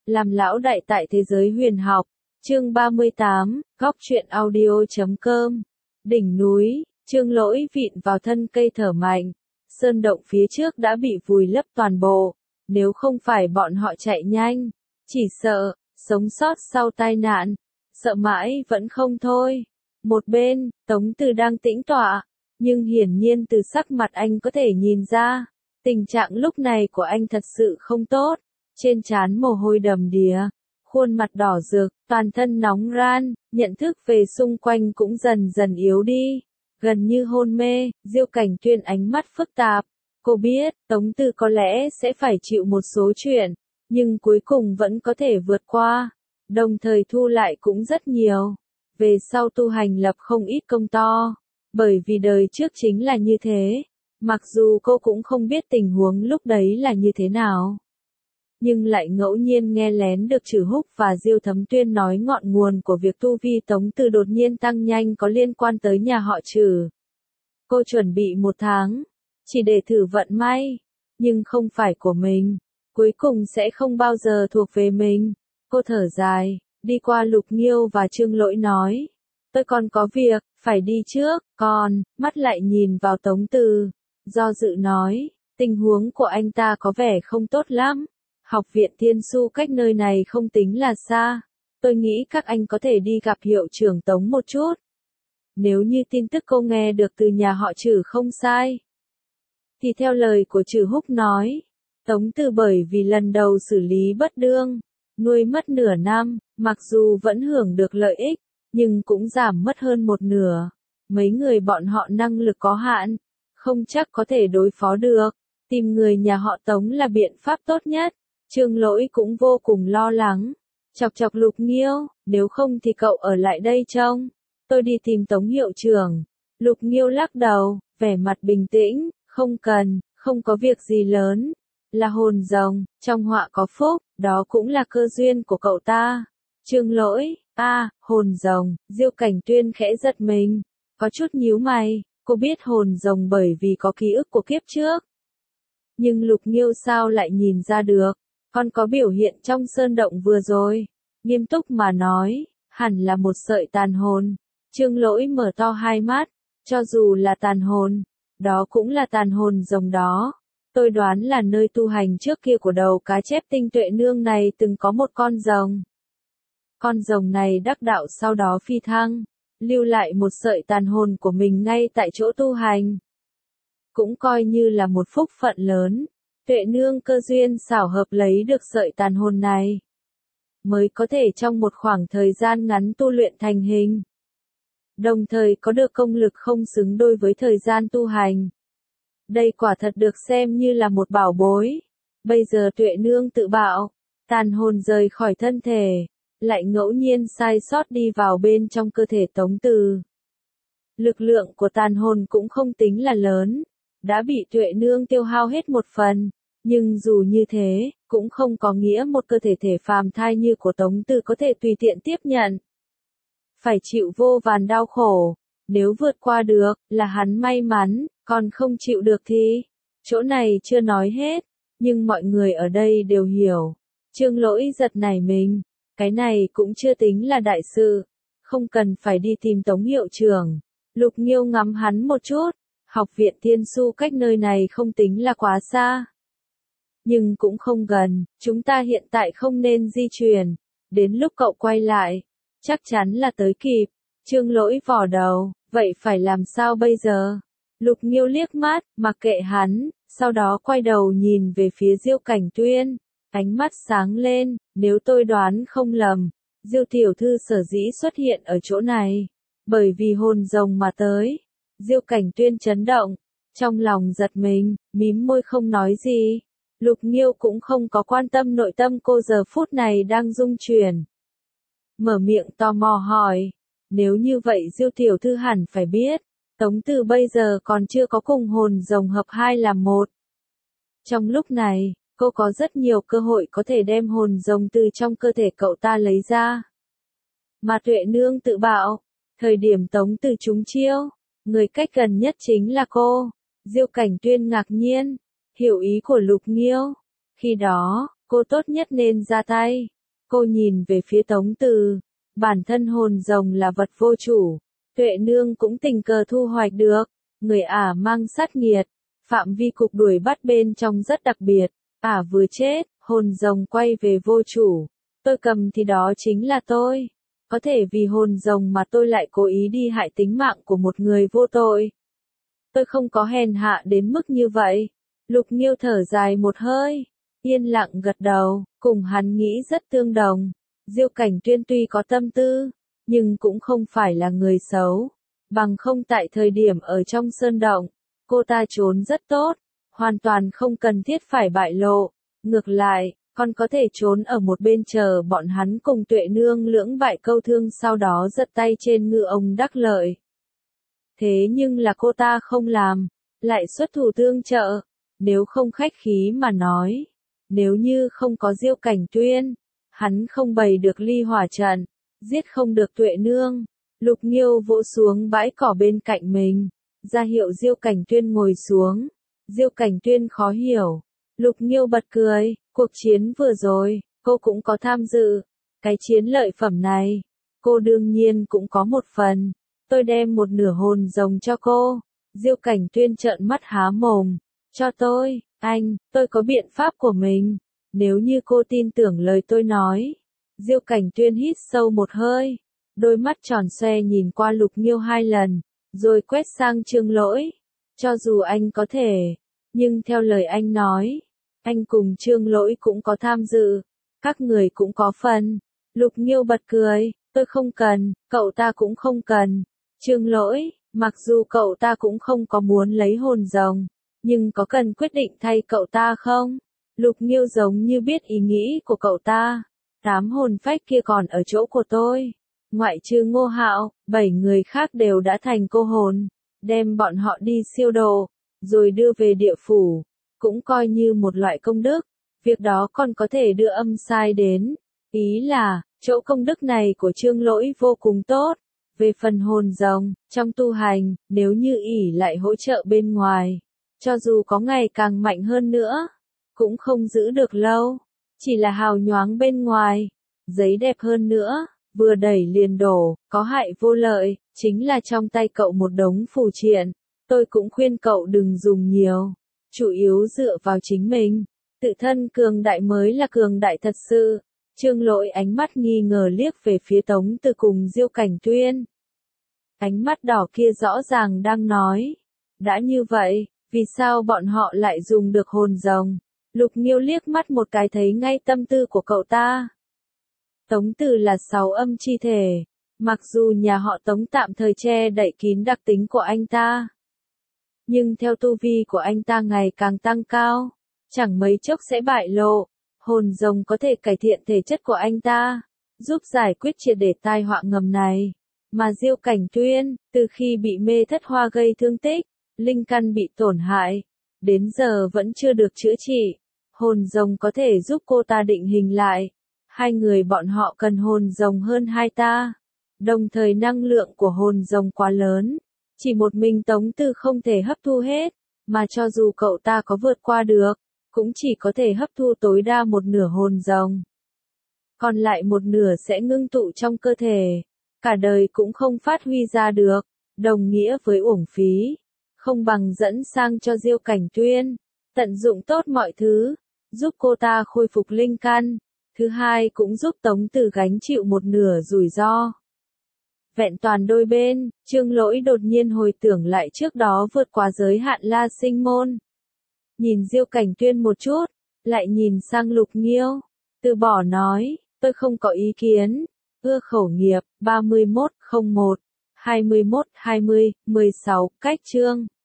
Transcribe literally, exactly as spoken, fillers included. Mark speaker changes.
Speaker 1: làm lão đại tại thế giới huyền học. Chương ba mươi tám, góc truyện audio chấm com. Đỉnh núi, Trương Lỗi vịn vào thân cây thở mạnh. Sơn động phía trước đã bị vùi lấp toàn bộ. Nếu không phải bọn họ chạy nhanh, chỉ sợ, sống sót sau tai nạn. Sợ mãi vẫn không thôi. Một bên, Tống Từ đang tĩnh tọa. Nhưng hiển nhiên từ sắc mặt anh có thể nhìn ra. Tình trạng lúc này của anh thật sự không tốt. Trên trán mồ hôi đầm đìa. Khuôn mặt đỏ rực, toàn thân nóng ran, nhận thức về xung quanh cũng dần dần yếu đi. Gần như hôn mê, Diêu Cảnh Tuyên ánh mắt phức tạp. Cô biết, Tống Từ có lẽ sẽ phải chịu một số chuyện, nhưng cuối cùng vẫn có thể vượt qua. Đồng thời thu lại cũng rất nhiều. Về sau tu hành lập không ít công to. Bởi vì đời trước chính là như thế. Mặc dù cô cũng không biết tình huống lúc đấy là như thế nào. Nhưng lại ngẫu nhiên nghe lén được Trử Húc và Diêu Thấm Tuyên nói ngọn nguồn của việc tu vi Tống Từ đột nhiên tăng nhanh có liên quan tới nhà họ Trử. Cô chuẩn bị một tháng, chỉ để thử vận may, nhưng không phải của mình, cuối cùng sẽ không bao giờ thuộc về mình. Cô thở dài, đi qua Lục Nghiêu và Trương Lỗi nói, tôi còn có việc, phải đi trước, còn, mắt lại nhìn vào Tống Từ, do dự nói, tình huống của anh ta có vẻ không tốt lắm. Học viện Thiên Su cách nơi này không tính là xa. Tôi nghĩ các anh có thể đi gặp hiệu trưởng Tống một chút. Nếu như tin tức cô nghe được từ nhà họ Trử không sai. Thì theo lời của Trử Húc nói, Tống Từ bởi vì lần đầu xử lý bất đương, nuôi mất nửa năm, mặc dù vẫn hưởng được lợi ích, nhưng cũng giảm mất hơn một nửa. Mấy người bọn họ năng lực có hạn, không chắc có thể đối phó được. Tìm người nhà họ Tống là biện pháp tốt nhất. Trương Lỗi cũng vô cùng lo lắng. Chọc chọc Lục Nghiêu, nếu không thì cậu ở lại đây trông. Tôi đi tìm Tống hiệu trưởng. Lục Nghiêu lắc đầu, vẻ mặt bình tĩnh, không cần, không có việc gì lớn. Là hồn rồng, trong họa có phúc, đó cũng là cơ duyên của cậu ta. Trương Lỗi, a à, hồn rồng, Diêu Cảnh Tuyên khẽ giật mình. Có chút nhíu mày, cô biết hồn rồng bởi vì có ký ức của kiếp trước. Nhưng Lục Nghiêu sao lại nhìn ra được? Còn có biểu hiện trong sơn động vừa rồi. Nghiêm túc mà nói, hẳn là một sợi tàn hồn. Trương Lỗi mở to hai mắt, cho dù là tàn hồn, đó cũng là tàn hồn rồng đó. Tôi đoán là nơi tu hành trước kia của đầu cá chép tinh tuệ nương này từng có một con rồng. Con rồng này đắc đạo sau đó phi thăng, lưu lại một sợi tàn hồn của mình ngay tại chỗ tu hành. Cũng coi như là một phúc phận lớn. Tuệ nương cơ duyên xảo hợp lấy được sợi tàn hồn này, mới có thể trong một khoảng thời gian ngắn tu luyện thành hình. Đồng thời có được công lực không xứng đôi với thời gian tu hành. Đây quả thật được xem như là một bảo bối. Bây giờ Tuệ nương tự bạo, tàn hồn rời khỏi thân thể, lại ngẫu nhiên sai sót đi vào bên trong cơ thể Tống Từ. Lực lượng của tàn hồn cũng không tính là lớn, đã bị Tuệ nương tiêu hao hết một phần. Nhưng dù như thế, cũng không có nghĩa một cơ thể thể phàm thai như của Tống Từ có thể tùy tiện tiếp nhận. Phải chịu vô vàn đau khổ, nếu vượt qua được, là hắn may mắn, còn không chịu được thì, chỗ này chưa nói hết, nhưng mọi người ở đây đều hiểu. Trương Lỗi giật nảy mình, cái này cũng chưa tính là đại sự, không cần phải đi tìm Tống hiệu trưởng. Lục Nghiêu ngắm hắn một chút, học viện Thiên Su cách nơi này không tính là quá xa. Nhưng cũng không gần, chúng ta hiện tại không nên di chuyển. Đến lúc cậu quay lại, chắc chắn là tới kịp. Trương Lỗi vò đầu, vậy phải làm sao bây giờ? Lục Nghiêu liếc mắt, mặc kệ hắn, sau đó quay đầu nhìn về phía Diêu Cảnh Tuyên. Ánh mắt sáng lên, nếu tôi đoán không lầm, Diêu tiểu thư sở dĩ xuất hiện ở chỗ này, bởi vì hồn rồng mà tới. Diêu Cảnh Tuyên chấn động, trong lòng giật mình, mím môi không nói gì. Lục Nghiêu cũng không có quan tâm nội tâm cô giờ phút này đang rung chuyển. Mở miệng tò mò hỏi, nếu như vậy Diêu tiểu thư hẳn phải biết, Tống Từ bây giờ còn chưa có cùng hồn rồng hợp hai làm một. Trong lúc này, cô có rất nhiều cơ hội có thể đem hồn rồng từ trong cơ thể cậu ta lấy ra. Mà Tuệ nương tự bạo, thời điểm Tống Từ trúng chiêu, người cách gần nhất chính là cô. Diêu Cảnh Tuyên ngạc nhiên, hiểu ý của Lục Nghiêu. Khi đó, cô tốt nhất nên ra tay. Cô nhìn về phía Tống Từ, bản thân hồn rồng là vật vô chủ, Tuệ Nương cũng tình cờ thu hoạch được, người ả mang sát nghiệt, phạm vi cục đuổi bắt bên trong rất đặc biệt, ả vừa chết, hồn rồng quay về vô chủ, tôi cầm thì đó chính là tôi, có thể vì hồn rồng mà tôi lại cố ý đi hại tính mạng của một người vô tội. Tôi không có hèn hạ đến mức như vậy. Lục Nghiêu thở dài một hơi, yên lặng gật đầu, cùng hắn nghĩ rất tương đồng. Diêu Cảnh Tuyên tuy có tâm tư, nhưng cũng không phải là người xấu. Bằng không tại thời điểm ở trong sơn động, cô ta trốn rất tốt, hoàn toàn không cần thiết phải bại lộ. Ngược lại, còn có thể trốn ở một bên chờ bọn hắn cùng Tuệ Nương lưỡng bại câu thương sau đó giật tay trên ngư ông đắc lợi. Thế nhưng là cô ta không làm, lại xuất thủ tương trợ. Nếu không khách khí mà nói, nếu như không có Diêu Cảnh Tuyên, hắn không bày được ly hỏa trận, giết không được Tuệ Nương. Lục Nghiêu vỗ xuống bãi cỏ bên cạnh mình, ra hiệu Diêu Cảnh Tuyên ngồi xuống. Diêu Cảnh Tuyên khó hiểu. Lục Nghiêu bật cười, cuộc chiến vừa rồi, cô cũng có tham dự. Cái chiến lợi phẩm này, cô đương nhiên cũng có một phần. Tôi đem một nửa hồn rồng cho cô. Diêu Cảnh Tuyên trợn mắt há mồm. Cho tôi, anh, tôi có biện pháp của mình. Nếu như cô tin tưởng lời tôi nói. Diêu Cảnh Tuyên hít sâu một hơi. Đôi mắt tròn xoe nhìn qua Lục Nghiêu hai lần. Rồi quét sang Trương Lỗi. Cho dù anh có thể. Nhưng theo lời anh nói. Anh cùng Trương Lỗi cũng có tham dự. Các người cũng có phần. Lục Nghiêu bật cười. Tôi không cần, cậu ta cũng không cần. Trương Lỗi, mặc dù cậu ta cũng không có muốn lấy hồn rồng. Nhưng có cần quyết định thay cậu ta không? Lục Nghiêu giống như biết ý nghĩ của cậu ta. Tám hồn phách kia còn ở chỗ của tôi. Ngoại trừ Ngô Hạo, bảy người khác đều đã thành cô hồn. Đem bọn họ đi siêu độ, rồi đưa về địa phủ. Cũng coi như một loại công đức. Việc đó còn có thể đưa âm sai đến. Ý là, chỗ công đức này của Trương Lỗi vô cùng tốt. Về phần hồn rồng, trong tu hành, nếu như ỷ lại hỗ trợ bên ngoài. Cho dù có ngày càng mạnh hơn nữa, cũng không giữ được lâu, chỉ là hào nhoáng bên ngoài, giấy đẹp hơn nữa, vừa đẩy liền đổ, có hại vô lợi, chính là trong tay cậu một đống phù triện, tôi cũng khuyên cậu đừng dùng nhiều, chủ yếu dựa vào chính mình, tự thân cường đại mới là cường đại thật sự. Trương Lỗi ánh mắt nghi ngờ liếc về phía Tống Từ cùng Diêu Cảnh Tuyên. Ánh mắt đỏ kia rõ ràng đang nói, đã như vậy, vì sao bọn họ lại dùng được hồn rồng? Lục Nghiêu liếc mắt một cái thấy ngay tâm tư của cậu ta. Tống Từ là sáu âm chi thể, mặc dù nhà họ Tống tạm thời che đậy kín đặc tính của anh ta. Nhưng theo tu vi của anh ta ngày càng tăng cao, chẳng mấy chốc sẽ bại lộ, hồn rồng có thể cải thiện thể chất của anh ta, giúp giải quyết triệt để tai họa ngầm này. Mà Diêu Cảnh Tuyên, từ khi bị mê thất hoa gây thương tích, linh căn bị tổn hại, đến giờ vẫn chưa được chữa trị. Hồn rồng có thể giúp cô ta định hình lại. Hai người bọn họ cần hồn rồng hơn hai ta. Đồng thời năng lượng của hồn rồng quá lớn. Chỉ một mình Tống Từ không thể hấp thu hết. Mà cho dù cậu ta có vượt qua được, cũng chỉ có thể hấp thu tối đa một nửa hồn rồng. Còn lại một nửa sẽ ngưng tụ trong cơ thể. Cả đời cũng không phát huy ra được. Đồng nghĩa với uổng phí. Không bằng dẫn sang cho Diêu Cảnh Tuyên, tận dụng tốt mọi thứ, giúp cô ta khôi phục linh căn. Thứ hai cũng giúp Tống Từ gánh chịu một nửa rủi ro. Vẹn toàn đôi bên, Trương Lỗi đột nhiên hồi tưởng lại trước đó vượt qua giới hạn La Sinh Môn. Nhìn Diêu Cảnh Tuyên một chút, lại nhìn sang Lục Nghiêu, từ bỏ nói, tôi không có ý kiến. Ưa khẩu nghiệp, ba mươi mốt không một hai mươi mốt hai mươi mười sáu, cách chương.